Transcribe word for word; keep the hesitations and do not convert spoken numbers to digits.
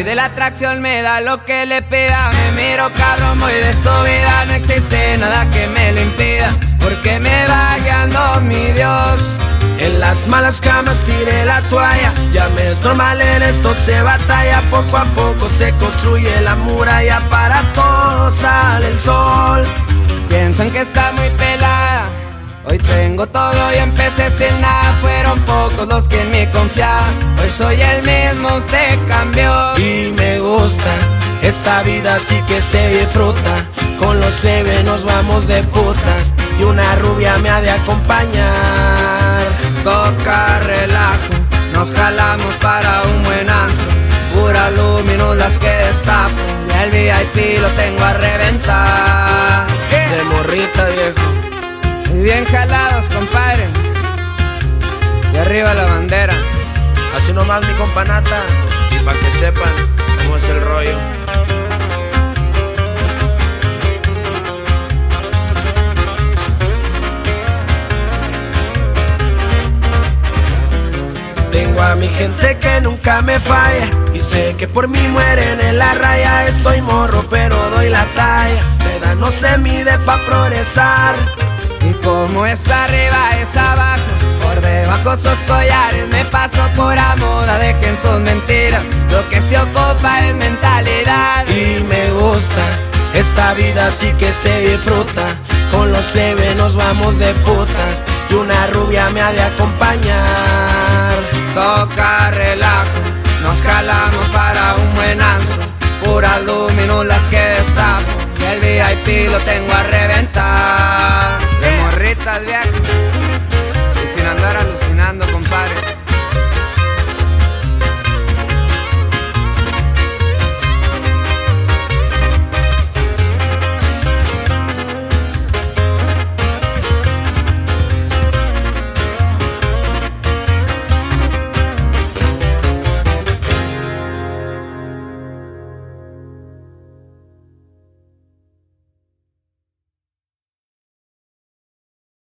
de la atracción me da lo que le pida. Me miro cabrón, voy de su vida. No existe nada que me lo impida, porque me va guiando mi Dios. En las malas camas tiré la toalla. Ya me es normal, en esto se batalla. Poco a poco se construye la muralla. Para todos sale el sol. Piensan que está muy pelada. Hoy tengo todo y empecé sin nada. Fueron pocos los que en mí confiaban. Hoy soy el mismo, usted cambió. Y me gusta esta vida, así que se disfruta. Con los plebes nos vamos de putas y una rubia me ha de acompañar. Toca relajo, nos jalamos para un buen antro. Pura luminous las que destapo, y el V I P lo tengo a reventar. De morrita, viejo. Y bien jalados, compadre. Y arriba la bandera. Así nomás mi companata, y pa' que sepan cómo es el rollo. Tengo a mi gente que nunca me falla, y sé que por mí mueren en la raya. Estoy morro pero doy la talla, la edad no se mide pa' progresar. Y como es arriba es abajo, por debajo sus collares. Me paso por a moda, dejen sus mentiras, lo que se ocupa es mentalidad. Y me gusta esta vida, así que se disfruta. Con los plebes nos vamos de putas y una rubia me ha de acompañar. Toca relajo, nos jalamos para un buen antro. Puras luminous las que destapo, y el V I P lo tengo a reventar. De morritas viejas.